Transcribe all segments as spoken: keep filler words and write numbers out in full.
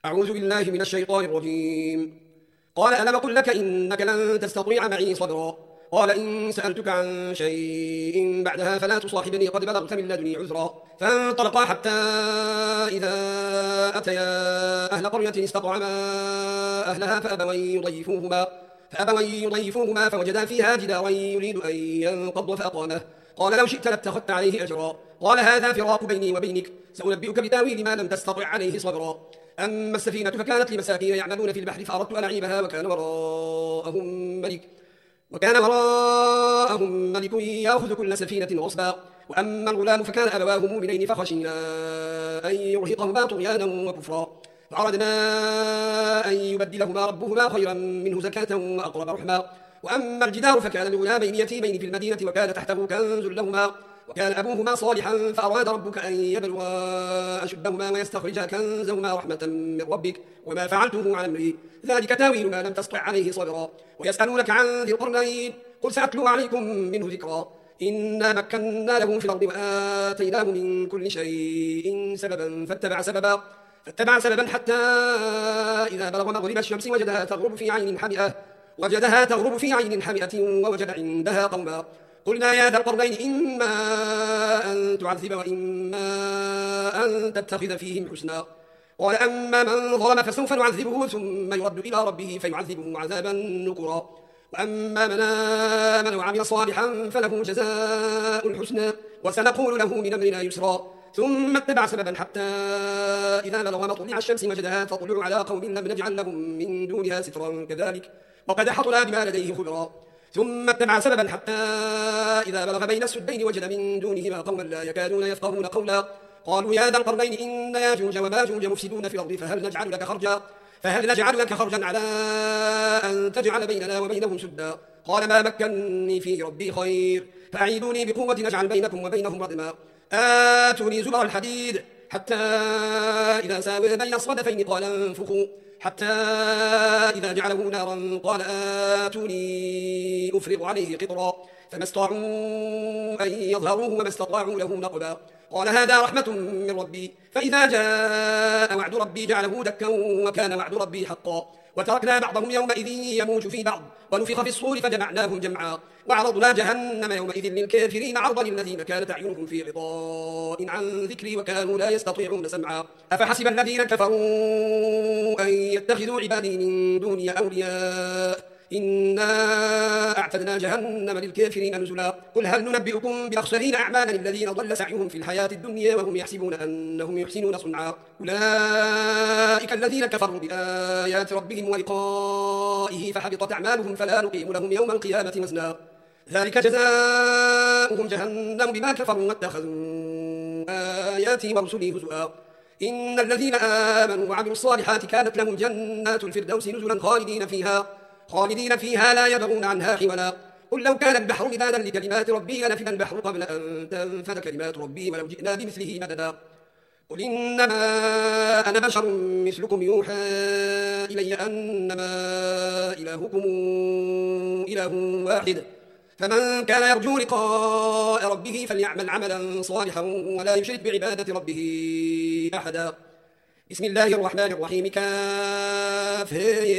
أعوذ بالله من الشيطان الرجيم. قال ألم قل لك إنك لن تستطيع معي صبرا. قال إن سألتك عن شيء بعدها فلا تصاحبني قد بلغت من لدني عذرا. فانطلقا حتى إذا أتيا أهل قرية استطعما أهلها فأبوا أن يضيفوهما فأبوا أن يضيفوهما فوجدا فيها جدارا يريد أن ينقض فأقامه. قال لو شئت لاتخذت عليه أجرا. قال هذا فراق بيني وبينك سأنبئك بتاويل ما لم تستطع عليه صبرا. أما السفينة فكانت لمساكين يعملون في البحر فأردت أن أعيبها وكان وراءهم ملك وكان وراءهم ملك يأخذ كل سفينة غصبا. وأما الغلام فكان أبواه مؤمنين فخشينا أن يرهقهما طغيانا وكفرا فأردنا أن يبدلهما ربهما خيرا منه زكاة وأقرب رحما. وأما الجدار فكان لغلامين يتيمين في المدينة وكان تحته كنز لهما وكان أبوهما صالحا فأراد ربك أن يبلغا أشدهما ويستخرجا كنزهما رحمة من ربك وما فعلته عن أمري ذلك تاويل ما لم تسطع عليه صبرا. ويسألونك عن ذي القرنين قل سأتلو عليكم منه ذكرا. إنا مكنا له في الأرض وآتيناه من كل شيء سببا فاتبع سببا فاتبع سببا حتى إذا بلغ مغرب الشمس وجدها تغرب في عين حمئة وجدها تغرب في عين حمئة ووجد عندها قوما. قلنا يا ذا القرنين إما أن تعذب وإما أن تتخذ فيهم حسنا. قال أما من ظلم فسوف نعذبه ثم يرد إلى ربه فيعذبه عذابا نكرا. وأما من آمن وعمل صالحا فله جزاء الحسنى وسنقول له من أمرنا يسرا. ثم اتبع سببا حتى إذا بلغ مطلع الشمس وجدها تطلع على قوم لم نجعل لهم من دونها سترا كذلك وقد أحطنا بما لديه خبرا. ثم اتبع سببا حتى إذا بلغ بين السدين وجد من دونهما قوما لا يكادون يفقهون قولا. قالوا يا ذا القرنين إن ياجوج وماجوج مفسدون في الأرض فهل نجعل لك خرجا فهل نجعل لك خرجا على أن تجعل بيننا وبينهم سدا. قال ما مكنني فيه ربي خير فأعيدوني بقوة نجعل بينكم وبينهم ردما. آتوني زبر الحديد حتى إذا ساوى بين الصدفين قال انفخوا حتى إذا جعله نارا قال آتوني أفرغ عليه قطرا. فما استطاعوا أن يظهروه وما استطاعوا له نقبا. قال هذا رحمة من ربي فإذا جاء وعد ربي جعله دكا وكان وعد ربي حقا. وتركنا بعضهم يومئذ يموج في بعض ونفخ في الصور فجمعناهم جمعا. وعرضنا جهنم يومئذ للكافرين عرضا الذين كانت أعينهم في غطاء عن ذكري وكانوا لا يستطيعون سمعا. أفحسب الذين كفروا أن يتخذوا عبادي من دوني أولياء إنا أعتدنا جهنم للكافرين نزلا. قل هل ننبئكم بأخسرين أعمالا الذين ضل سعيهم في الحياة الدنيا وهم يحسبون أنهم يحسنون صنعا. أولئك الذين كفروا بآيات ربهم ولقائه فحبطت أعمالهم فلا نقيم لهم يوم القيامة وزنا. ذلك جزاؤهم جهنم بما كفروا واتخذوا آياتي ورسلي هزؤا. إن الذين آمنوا وعملوا الصالحات كانت لهم جنات الفردوس نزلا خالدين فيها خالدين فيها لا يبغون عنها حولا. قل لو كان البحر مدادا لكلمات ربي لنفد البحر قبل أن تنفد كلمات ربي ولو جئنا بمثله مددا. قل إنما أنا بشر مثلكم يوحى إلي أنما إلهكم إله واحد فمن كان يرجو لقاء ربه فليعمل عملا صالحا ولا يشرك بعبادة ربه أحدا. بسم الله الرحمن الرحيم. كاف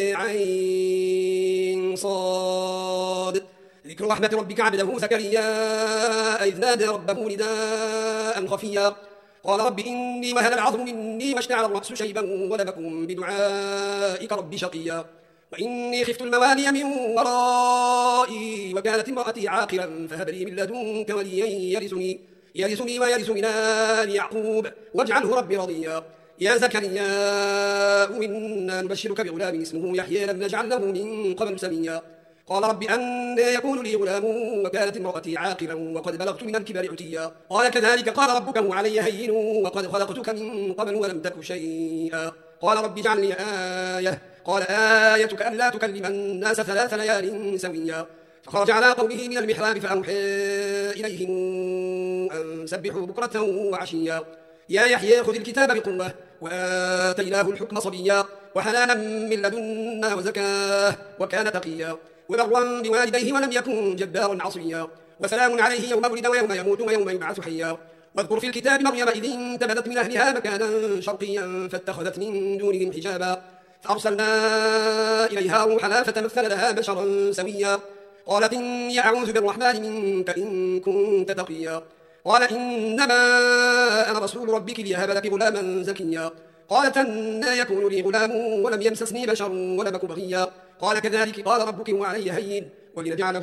عين صاد. ذكر رحمة ربك عبده زكريا إذ نادى ربه نداء خفيا قال رب إني وهن العظم مني واشتعل الرأس شيبا ولم أكن بدعائك رب شقيا. وإني خفت الموالي من ورائي وكانت امرأتي عاقرا فهب لي من لدنك وليا يرثني يرثني ويرث من آل يعقوب واجعله ربي رضيا. يا زكريا إنا نبشرك بغلام اسمه يحيى لم نجعل له من قبل سميا. قال رب أن يكون لي غلام وكانت امرأتي عاقرا وقد بلغت من الكبر عتيا. قال كذلك قال ربك هو علي هين وقد خلقتك من قبل ولم تك شيئا. قال رب اجعل لي آية. قال آيتك ألا تكلم الناس ثلاث ليال سويا. فخرج على قومه من المحراب فأوحى إليهم أن سبحوا بكرة وعشيا. يا يحيى خذ الكتاب بقوة وآتيناه الحكم صبيا وحنانا من لدنا وزكاه وكان تقيا وبرا بوالديه ولم يكن جبارا عصيا. وسلام عليه يوم ولد ويوم يموت ويوم يبعث حيا. واذكر في الكتاب مريم إذ انتبذت من أهلها مكانا شرقيا فاتخذت من دونهم حجابا فأرسلنا إليها روحنا فتمثل لها بشرا سويا قالت إني أعوذ بالرحمن منك إن كنت تقيا قال إنما أنا رسول ربك ليهب لك غلاما زكيا قالت أنى يكون لي غلام ولم يمسسني بشر ولم أك بغيا قال كذلك قال ربك وعلي هين ولنجعله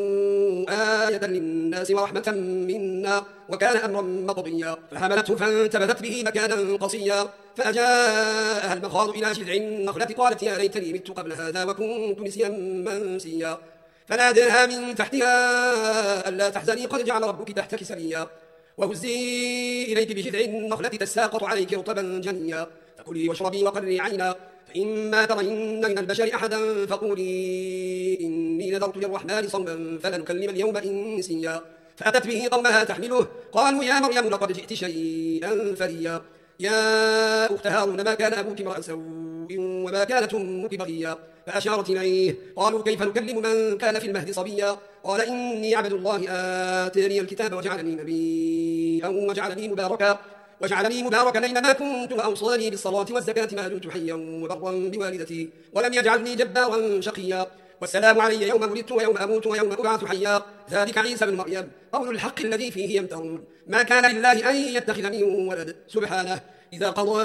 آية للناس ورحمة منا وكان أمرا مقضيا فحملته فانتبذت به مكانا قصيا فأجاءها المخاض إلى جذع النخلة قالت يا ليتني مت قبل هذا وكنت نسيا منسيا فناداها من تحتها ألا تحزني قد جعل ربك تحتك سريا وهزي إليك بجذع النخلة تساقط عليك رطبا جنيا فكلي واشربي وقري عينا فإما ترين من البشر أحدا فقولي إني نذرت للرحمن صوما فلن نكلم اليوم إنسيا فأتت به قومها تحمله قالوا يا مريم لقد جئت شيئا فريا يا أخت هارون ما كان أبوك امرأ سوء وما كانت أمك بغيا فأشارت إليه قالوا كيف نكلم من كان في المهد صبيا قال إني عبد الله آتاني الكتاب وجعلني نبيا وجعلني مباركا وجعلني مباركا أينما كنت وأوصاني بالصلاة والزكاة ما دمت حيا وبرا بوالدتي ولم يجعلني جبارا شقيا والسلام علي يوم ولدت ويوم أموت ويوم أبعث حيا ذلك عيسى بن مريم قول الحق الذي فيه يمترون ما كان لله أن يتخذ من ولد سبحانه إذا قضى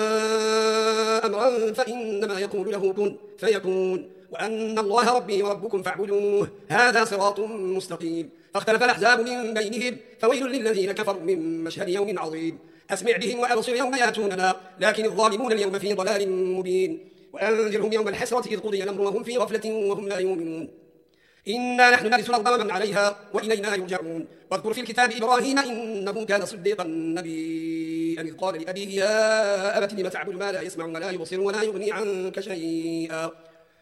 أمرا فإنما يقول له كن فيكون وأن الله ربي وربكم فاعبدوه هذا صراط مستقيم فاختلف الأحزاب من بينهم فويل للذين كفروا من مشهد يوم عظيم أسمع بهم وأبصر يوم يأتوننا لكن الظالمون اليوم في ضلال مبين وأنذرهم يوم الحسرة إذ قضي الأمر وهم في غفلة وهم لا يؤمنون إنا نحن نرث الأرض ومن عليها وإلينا يرجعون واذكر في الكتاب إبراهيم إنه كان صديقا نبيا إذ قال لأبيه يا أبت لم تعبد ما لا يسمع ولا يبصر ولا يغني عنك شيئا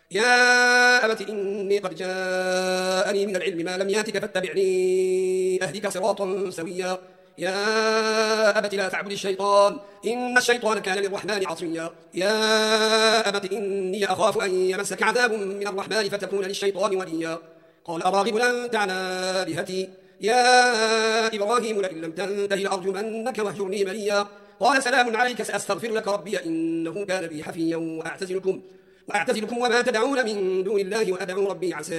يا أبت إني قد جاءني من العلم ما لم ياتك فاتبعني أهدك صراطا سويا يا أبت لا تعبد الشيطان إن الشيطان كان للرحمن عصيا يا أبت إني أخاف أن يمسك عذاب من الرحمن فتكون للشيطان وليا قال أراغب أنت عن آلهتي يا إبراهيم لئن لم تنته لأرجمنك واهجرني مليا قال سلام عليك سأستغفر لك ربي إنه كان بي حفيا وأعتزلكم وأعتزلكم وما تدعون من دون الله وأدعو ربي عسى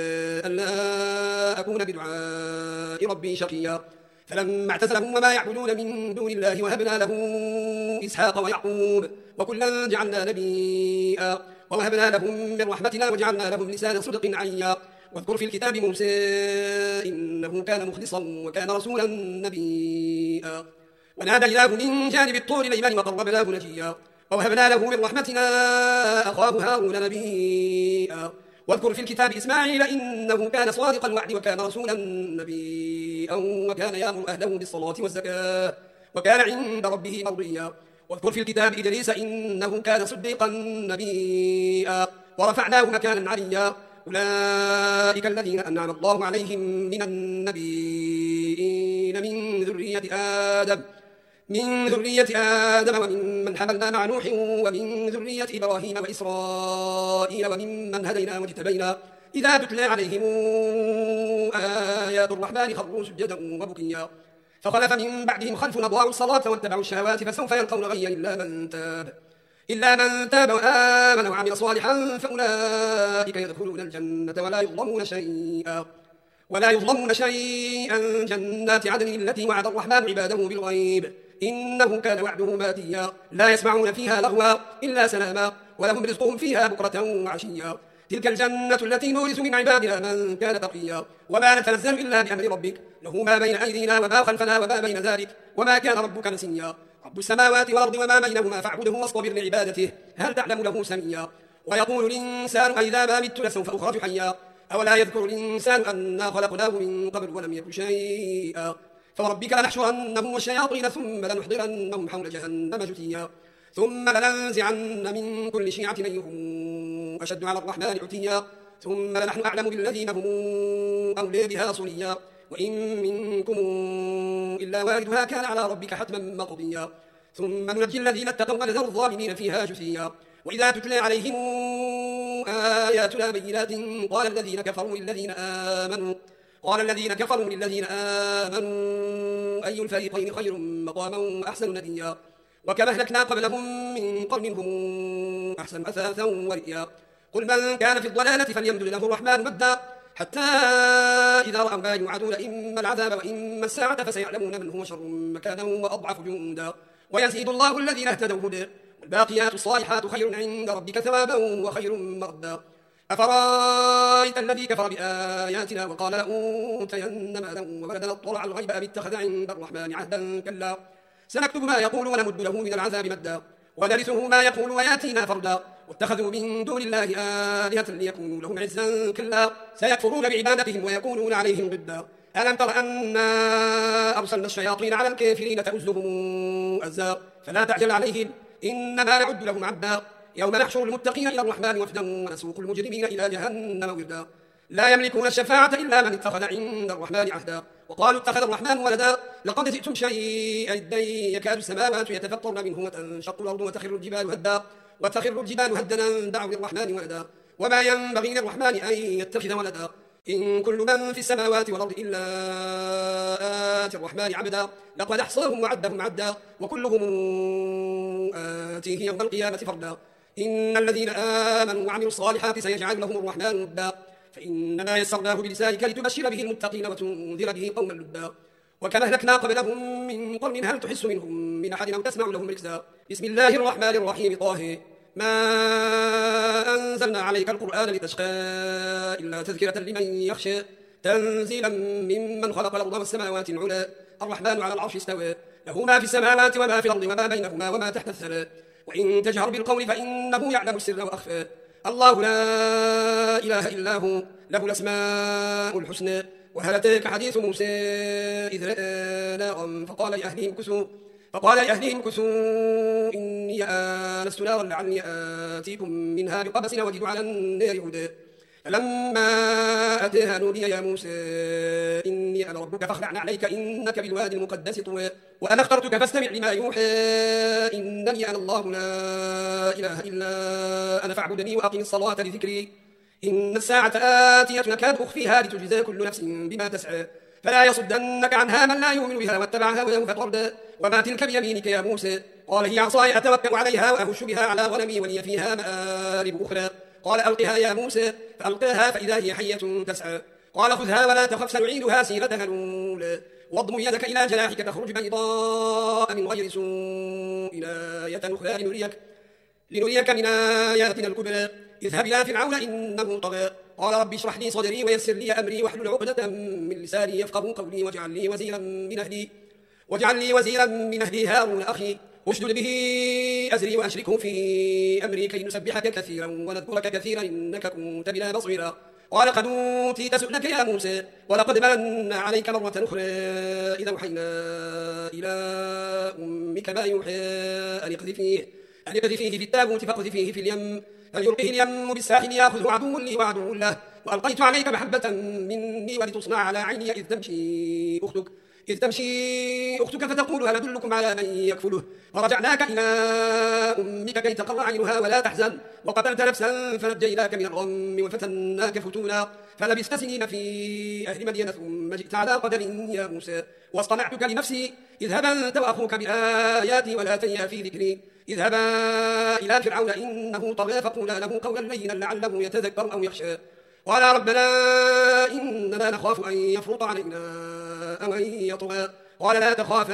ألا أكون بدعاء ربي شقيا فلما اعتزلهم وما يعبدون من دون الله وهبنا له إسحاق ويعقوب وكلا جعلنا نبيا ووهبنا لهم من رحمتنا وجعلنا لهم لسان صدق عليا واذكر في الكتاب موسى إنه كان مخلصا وكان رسولا نبيا وناديناه من جانب الطور الأيمن وقربناه نجيا ووهبنا له من رحمتنا أخاه هارون نبيا واذكر في الكتاب إسماعيل إنه كان صادق الوعد وكان رسولا نبيا وكان يأمر أهله بالصلاة والزكاة وكان عند ربه مرضيا واذكر في الكتاب إدريس إنه كان صديقا نبيا ورفعناه مكانا عليا أولئك الذين أنعم الله عليهم من النبيين من ذرية آدم من ذرية آدم وممن حملنا مع نوح ومن ذرية إبراهيم وإسرائيل وممن هدينا واجتبينا إذا تتلى عليهم آيات الرحمن خروا سجدا وبكيا فخلف من بعدهم خلف أضاعوا الصلاة واتبعوا الشهوات فسوف يلقون غيا إلا من تاب إلا من تاب وآمن وعمل صالحا فأولئك يدخلون الجنة ولا يظلمون شيئا ولا يظلمون شيئا جنات عدن التي وعد الرحمن عباده بالغيب إنه كان وعده ماتيا لا يسمعون فيها لغوا إلا سلاما ولهم رزقهم فيها بكرة وعشيا تلك الجنة التي نورث من عبادنا من كان تقيا وما نتنزل إلا بأمر ربك له ما بين أيدينا وما خلفنا وما بين ذلك وما كان ربك نسيا رب السماوات والأرض وما بينهما فاعبده واصطبر لعبادته هل تعلم له سميا ويقول الإنسان أئذا ما مت لسوف أخرج حيا أولا يذكر الإنسان أنا خلقناه من قبل ولم يك شيئا فوربك لنحشرنهم والشياطين ثم لنحضرنهم حول جهنم جثيا ثم لننزعن من كل شيعة أيهم أشد على الرحمن عتيا ثم لنحن أعلم بالذين هم أولي بها صليا وإن منكم إلا واردها كان على ربك حتما مقضيا ثم ننجي الذين اتقوا ونذر الظالمين فيها جثيا وإذا تتلى عليهم آياتنا بينات قال الذين كفروا للذين آمنوا قال الذين كفروا للذين آمنوا أي الفريقين خير مقاما وأحسن نديا وكما أهلكنا قبلهم من قرن هم أحسن أثاثا ورئيا قل من كان في الضلالة فليمدد له الرحمن مدا حتى إذا رأوا ما يوعدون إما العذاب وإما الساعة فسيعلمون من هو شر مكانا وأضعف جندا ويزيد الله الذين اهتدوا هدى والباقيات الصالحات خير عند ربك ثوابا وخير مردا أفرأيت الذي كفر بآياتنا وقال لأوتين مالا وولدا اطلع الغيب أم اتخذ عند الرحمن عهدا كلا سنكتب ما يقول ونمد له من العذاب مدا ونرثه ما يقول وياتينا فردا واتخذوا من دون الله آلهة ليكونوا لهم عزا كلا سيكفرون بعبادتهم ويكونون عليهم ضدا ألم تر أنا أرسلنا الشياطين على الكافرين تؤزهم أزا فلا تعجل عليهم إنما نعد لهم عدا يوم نحشر المتقين إلى الرحمن وفدا ونسوق المجرمين إلى جهنم وردا لا يملكون الشفاعة إلا من اتخذ عند الرحمن عهدا وقالوا اتخذ الرحمن ولدا لقد جئتم شيئا إدا يكاد السماوات يتفطرن منه وتنشق الأرض وتخر الجبال هدا وتخر الجبال هدا دعوا للرحمن ولدا وما ينبغي للرحمن أن يتخذ ولدا إن كل من في السماوات والأرض إلا آتي الرحمن عبدا لقد أحصاهم وعدهم عدا وكلهم آتيه يوم القيامة فردا إن الذين آمنوا وعملوا الصالحات سيجعل لهم الرحمن ودا فإنما يسرناه بلسانك لتبشر به المتقين وتنذر به قوما لدا وكما أهلكنا قبلهم من قرن هل تحس منهم من أحد أو تسمع لهم ركزا بسم الله الرحمن الرحيم طه ما أنزلنا عليك القرآن لتشقى إلا تذكرة لمن يخشى تنزيلا ممن خلق الأرض والسماوات العلى الرحمن على العرش استوى له ما في السماوات وما في الأرض وما بينهما وما تحت الثرى وإن تجهر بالقول فإنه يعلم السر وأخفى الله لا إله إلا هو له الأسماء الحسنى وهل أتاك حديث موسى إذ رأى نارا فقال لأهلهم كثوا فقال لأهلهم كثوا إني آنست نارا لعلي آتيكم منها بقبس وجد على النار هدى فلما أتاها نودي يا موسى إني أنا ربك فاخلع عليك إنك بالوادي المقدس طوى وأنا اخترتك فاستمع لما يوحى إنني أنا الله لا إله إلا أنا فاعبدني وأقم الصلاة لذكري إن الساعة آتية كاد أخفيها لتجزى كل نفس بما تسعى فلا يصدنك عنها من لا يؤمن بها واتبع هواه فتردى وما تلك بيمينك يا موسى قال هي عصاي أتوكل عليها وأهش بها على غنمي ولي فيها مآرب أخرى قال ألقها يا موسى فألقاها فإذا هي حية تسعى قال خذها ولا تخف سنعيدها سيرتها الأولى واضم يدك إلى جناحك تخرج بيضاء من غير سوء آية أخرى لنريك, لنريك من آياتنا الكبرى اذهب إلى فرعون إنه طغى قال رب اشرح لي صدري ويسر لي أمري واحلل عقدة من لساني يفقهوا قولي واجعل لي وزيرا من أهلي واجعل لي وزيرا من أهلي هارون أخي اشدد به أزري وأشركه في أمري كي نسبحك كثيرا ونذكرك كثيرا إنك كنت بنا بصيرا قال قد أوتيت سؤلك يا موسى ولقد مننا عليك مرة أخرى إذا وحينا إلى أمك ما يوحى أن اقذفيه أن اقذفيه في التابوت فاقذفيه في اليم فليلقه اليم بالساحل يأخذه عدو لي وعدو له وألقيت عليك محبة مني ولتصنع على عيني إذ تمشي أختك إذ تمشي أختك فتقول هل أدلكم على من يكفله فرجعناك إلى أمك كي تقر عينها ولا تحزن وقتلت نفسا فنجيناك من الغم وفتناك فتونا فلبثت سنين في أهل مدين ثم جئت على قدر يا موسى واصطنعتك لنفسي اذهب أنت وأخوك بآياتي ولا تنيا في ذكري اذهبا إلى فرعون إنه طغى فقولا له قولا لينا لعله يتذكر أو يخشى قال ربنا إننا نخاف أن يفرط علينا أو أن يطغى قال لا تخافا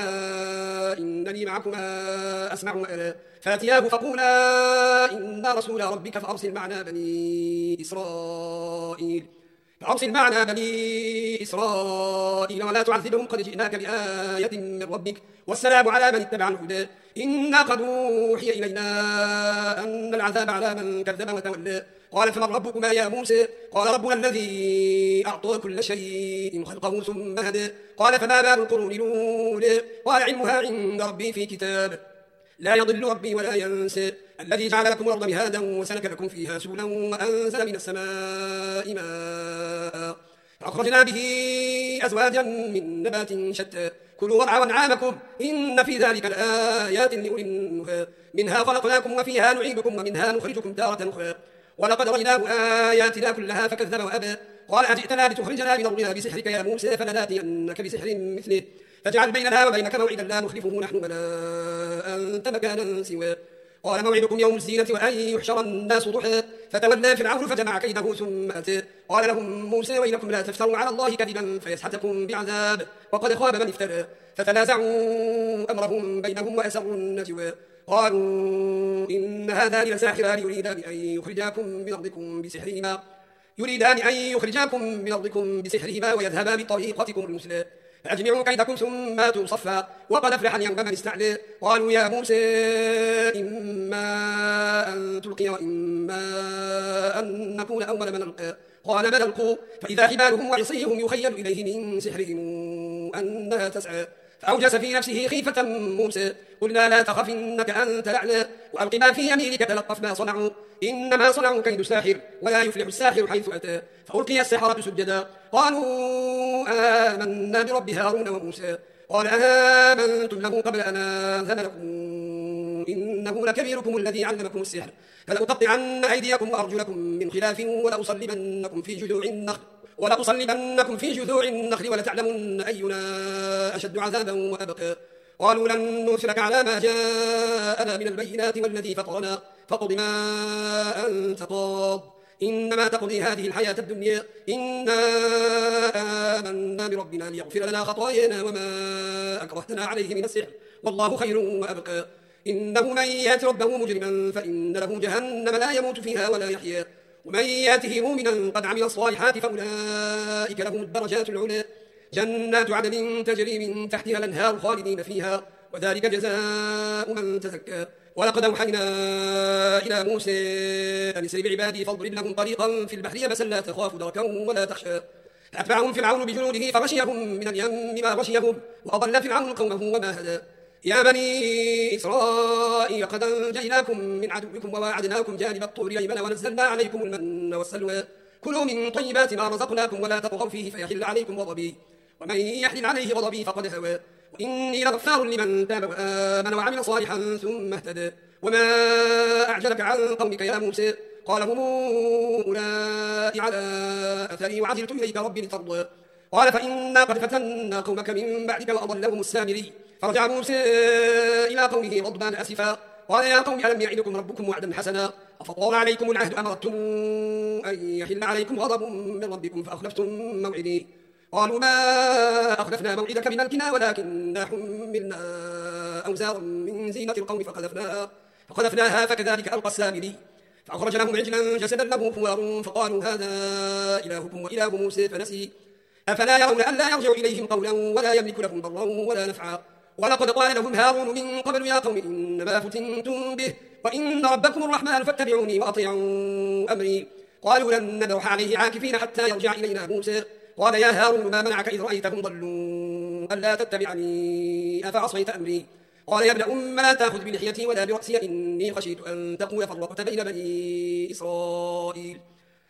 إنني معكما أسمع وأرى فأتياه فقولا إنا رسول ربك فأرسل معنا بني إسرائيل فأرسل معنا بني إسرائيل ولا تعذبهم قد جئناك بآية من ربك والسلام على من اتبع الهدى إنا قد أوحي إلينا أن العذاب على من كذب وتولى قال فمن ربكما يا موسى قال ربنا الذي أعطى كل شيء خلقه ثم هدى قال فما بال القرون الأولى قال علمها عند ربي في كتاب لا يضل ربي ولا ينسى الذي جعل لكم الأرض مهادا وسلك لكم فيها سبلا وأنزل من السماء ماء فأخرجنا به أزواجا من نبات شتى كلوا وارعوا أنعامكم إن في ذلك لآيات لأولي النهى منها خلقناكم وفيها نعيدكم ومنها نخرجكم تارة أخرى ولقد رأيناه آياتنا كلها فكذب وأبى قال أجئتنا لتخرجنا من أرضنا بسحرك يا موسى فلناتينك بسحر مثله فاجعل بيننا وبينك موعدا لا نخلفه نحن ولا أنت مكانا سواه. قال موعدكم يوم الزينة وأن يحشر الناس ضحى فتولى فرعون فجمع كيده ثم أتى قال لهم موسى ويلكم لا تفتروا على الله كذبا فيسحتكم بعذاب وقد خاب من افترى. فتنازعوا أمرهم بينهم وأسروا النجوى قالوا إن هذان لساحران يريدان أن يخرجاكم من أرضكم بسحرهما يريدان أن يخرجاكم من أرضكم بسحرهما ويذهبا بطريقتكم المثلى فأجمعوا كيدكم ثم أتوا صفا وقد أفلح اليوم من استعلى. قالوا يا موسى إما أن تلقي وإما أن نكون أول من ألقى قال من ألقوا فإذا حبالهم وعصيهم يخيل إليه من سحرهم أنها تسعى فأوجس في نفسه خيفة موسى قلنا لا تخف إنك أنت الأعلى وألق ما في يمينك تلقف ما صنعوا إنما صنعوا كيد ساحر ولا يفلح الساحر حيث أتى فألقي السحرة سجدا قالوا آمنا برب هارون وموسى قال آمنتم له قبل أن آذن لكم إنه لكبيركم الذي علمكم السحر فلأقطعن أيديكم وأرجلكم من خلاف ولأصلبنكم في جذوع النخل ولأصلبنكم في جذوع النخل ولتعلمن أينا أشد عذابا وأبقى. قالوا لن نرسلك على ما جاءنا من البينات والذي فطرنا فاقض ما أنت قاض إنما تقضي هذه الحياة الدنيا إنا آمنا بربنا ليغفر لنا خطايانا وما أكرهتنا عليه من السحر والله خير وأبقى. إنه من يأت ربه مجرما فإن له جهنم لا يموت فيها ولا يحيا ومن يأته مؤمنا قد عمل الصالحات فأولئك لهم الدرجات العلى جنات عدن تجري من تحتها الأنهار خالدين فيها وذلك جزاء من تزكى. ولقد أوحينا إلى موسى أن اسر بعبادي فاضرب لهم طريقا في البحر يبسا لا تخاف دركا ولا تخشى فأتبعهم فرعون بجنوده فغشيهم من اليم ما غشيهم وأضل فرعون قومه وما هدى. يا بني إسرائيل قد أنجيناكم من عدوكم وواعدناكم جانب الطور الأيمن ونزلنا عليكم المن والسلوى كلوا من طيبات ما رزقناكم ولا تطغوا فيه فيحل عليكم غضبي ومن يحلل عليه غضبي فقد هوى وإني لغفار لمن تاب وآمن وعمل صالحا ثم اهتدى. وما أعجلك عن قومك يا موسى قال هم أولئك على أثري وعجلت إليك ربي لترضى قال فإنا قد فتنا قومك من بعدك وأضلهم السامري فرجع موسى إلى قومه غضبان أسفا قال يا قوم ألم يعدكم ربكم وعدا حسنا أفطال عليكم العهد أم أردتم أن يحل عليكم غضب من ربكم فأخلفتم موعدي قالوا ما أخلفنا موعدك بملكنا ولكننا حملنا أوزارا من زينة القوم فقذفناها فقذفناها فكذلك ألقى السامري فأخرج لهم عجلا جسدا له خوار فقالوا هذا إلهكم وإله موسى فنسي أفلا يرون أن لا يرجع إليهم قولا ولا يملك لهم ضرا ولا نفعا. ولقد قال لهم هارون من قبل يا قوم إنما فتنتم به وإن ربكم الرحمن فاتبعوني وأطيعوا أمري قالوا لن نبرح عليه عاكفين حتى يرجع إلينا موسى قال يا هارون ما منعك إذ رأيتهم ضلوا ألا تتبعني أفعصيت أمري قال يا ابن أم لا تأخذ بلحيتي ولا برأسي إني خشيت أن تقول فرقت بين بني إسرائيل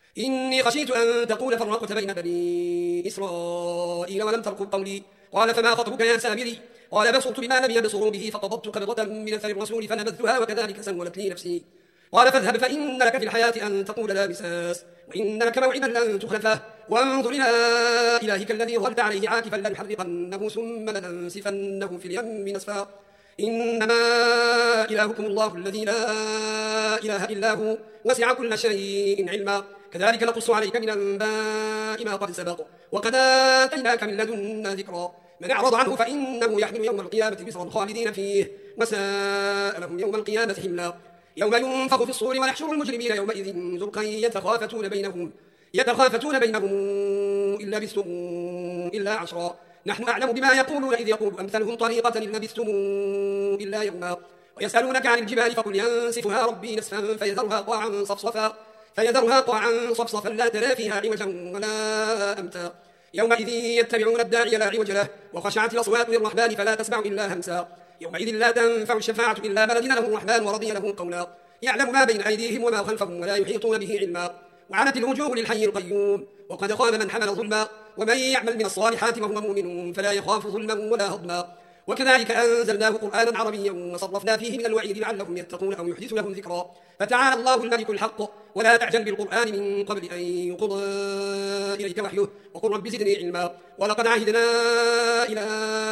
إني خشيت أن تقول فرقت بين بني إسرائيل ولم ترقب قولي قال فما خطبك يا سامري قال بصرت بما لم يبصروا به فقبضت قبضة من أثر الرسول فنبذتها وكذلك سولت لي نفسي قال فاذهب فإن لك في الحياة أن تقول لا مساس وإن لك موعدا لن تخلفه وانظر إلى إلهك الذي ظلت عليه عاكفا لنحرقنه ثم لننسفنه في اليم نسفا إنما إلهكم الله الذي لا إله إلا هو وسع كل شيء علما كذلك نقص عليك من أنباء ما قد سبق وقد آتيناك من لدنا ذكرا من أعرض عنه فإنه يحمل يوم القيامة وزرا خالدين فيه وساء لهم يوم القيامة حملا يوم ينفخ في الصور ونحشر المجرمين يومئذ زرقا يتخافتون بينهم يتخافتون بينهم إن لبثتم إلا عشرا نحن أعلم بما يقولون إذ يقول أمثلهم طريقة إن لبثتم إلا يوما ويسألونك عن الجبال فقل ينسفها ربي نسفا فيذرها قاعا صفصفا فيذرها قاعا صفصفا لا ترى فيها عوجا ولا أمتا يومئذ يتبعون الداعي لا عوج له وخشعت الأصوات للرحمن فلا تسمع إلا همسا يومئذ لا تنفع الشفاعة إلا من أذن له الرحمن ورضي له قولا يعلم ما بين أيديهم وما خلفهم ولا يحيطون به علما وعنت الوجوه للحي القيوم وقد خاب من حمل ظلما ومن يعمل من الصالحات وهو مؤمن فلا يخاف ظلما ولا هضما وكذلك أنزلناه قرآنا عربيا وصرفنا فيه من الوعيد لعلهم يتقون أو يحدث لهم ذكرا فتعالى الله الملك الحق ولا تعجل بالقرآن من قبل أن يقضى إليك وحيه وقل رب زدني علما ولقد عهدنا إلى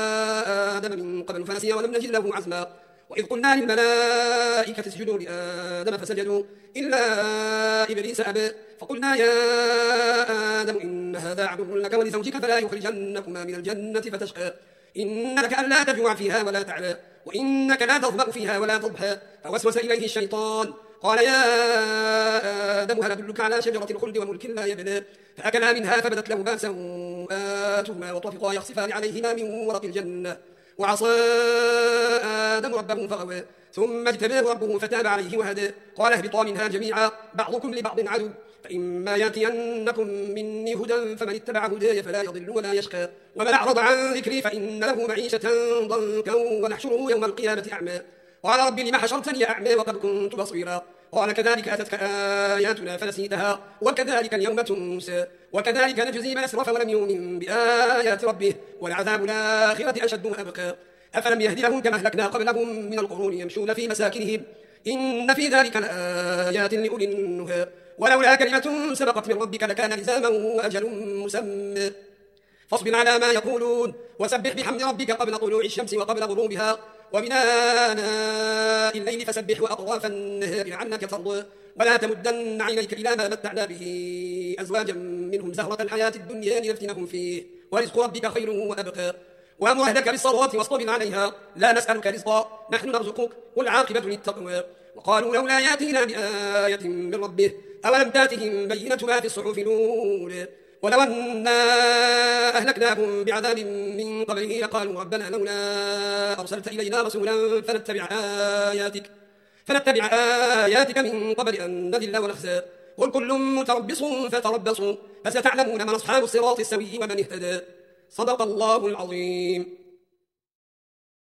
آدم من قبل فنسي ولم نجد له عزما وإذ قلنا للملائكة اسجدوا لآدم فسجدوا إلا إبليس أبى فقلنا يا آدم إن هذا عدو لك ولزوجك فلا يخرجنكما من الجنة فتشقى إن لك ألا تجوع فيها ولا تعلى وإنك لا تظمأ فيها ولا تضحى فوسوس إليه الشيطان قال يا آدم هل أدلك على شجرة الخلد وملك لا يبلى فأكلا منها فبدت لهما سوآتهما وطفقا يخصفان عليهما من ورق الجنة وعصى آدم ربه فغوى ثم اجتباه ربه فتاب عليه وهدى قال اهبطا منها جميعا بعضكم لبعض عدو فإما يأتينكم مني هدى فمن اتبع هداي فلا يضل ولا يشقى ومن أعرض عن ذكري فإن له معيشة ضنكا ونحشره يوم القيامة أعمى قال رب لم حشرتني أعمى وقد كنت بصيرا قال كذلك أتتك آياتنا فنسيتها وكذلك اليوم تنسى وكذلك نجزي من أسرف ولم يؤمن بآيات ربه ولعذاب الآخرة أشد وأبقى أفلم يهد لهم كما أهلكنا قبلهم من القرون يمشون في مساكنهم إن في ذلك لآيات لأولي النهى ولولا كلمة سبقت من ربك لكان لزاما وأجل مسمى فاصبر على ما يقولون وسبح بحمد ربك قبل طلوع الشمس وقبل غروبها ومن آناء الليل فسبح وأطراف النهار لعلك ترضى ولا تمدن عينيك إلى ما متعنا به أزواجا منهم زهرة الحياة الدنيا لنفتنهم فيه ورزق ربك خير وأبقى وأمر أهلك بالصلاة واصطبر عليها لا نسألك رزقا نحن نرزقك والعاقبة للتقوى وقالوا لولا يأتينا بآية من ربه أولم تأتهم بينة ما في الصحف الأولى ولو أنا أهلكناهم بعذاب من قبله لقالوا ربنا لولا أرسلت إلينا رسولا فنتبع آياتك فنتبع آياتك من قبل أن نذل ونخزى قل كل متربص فتربصوا فستعلمون من أصحاب الصراط السوي ومن اهتدى صدق الله العظيم.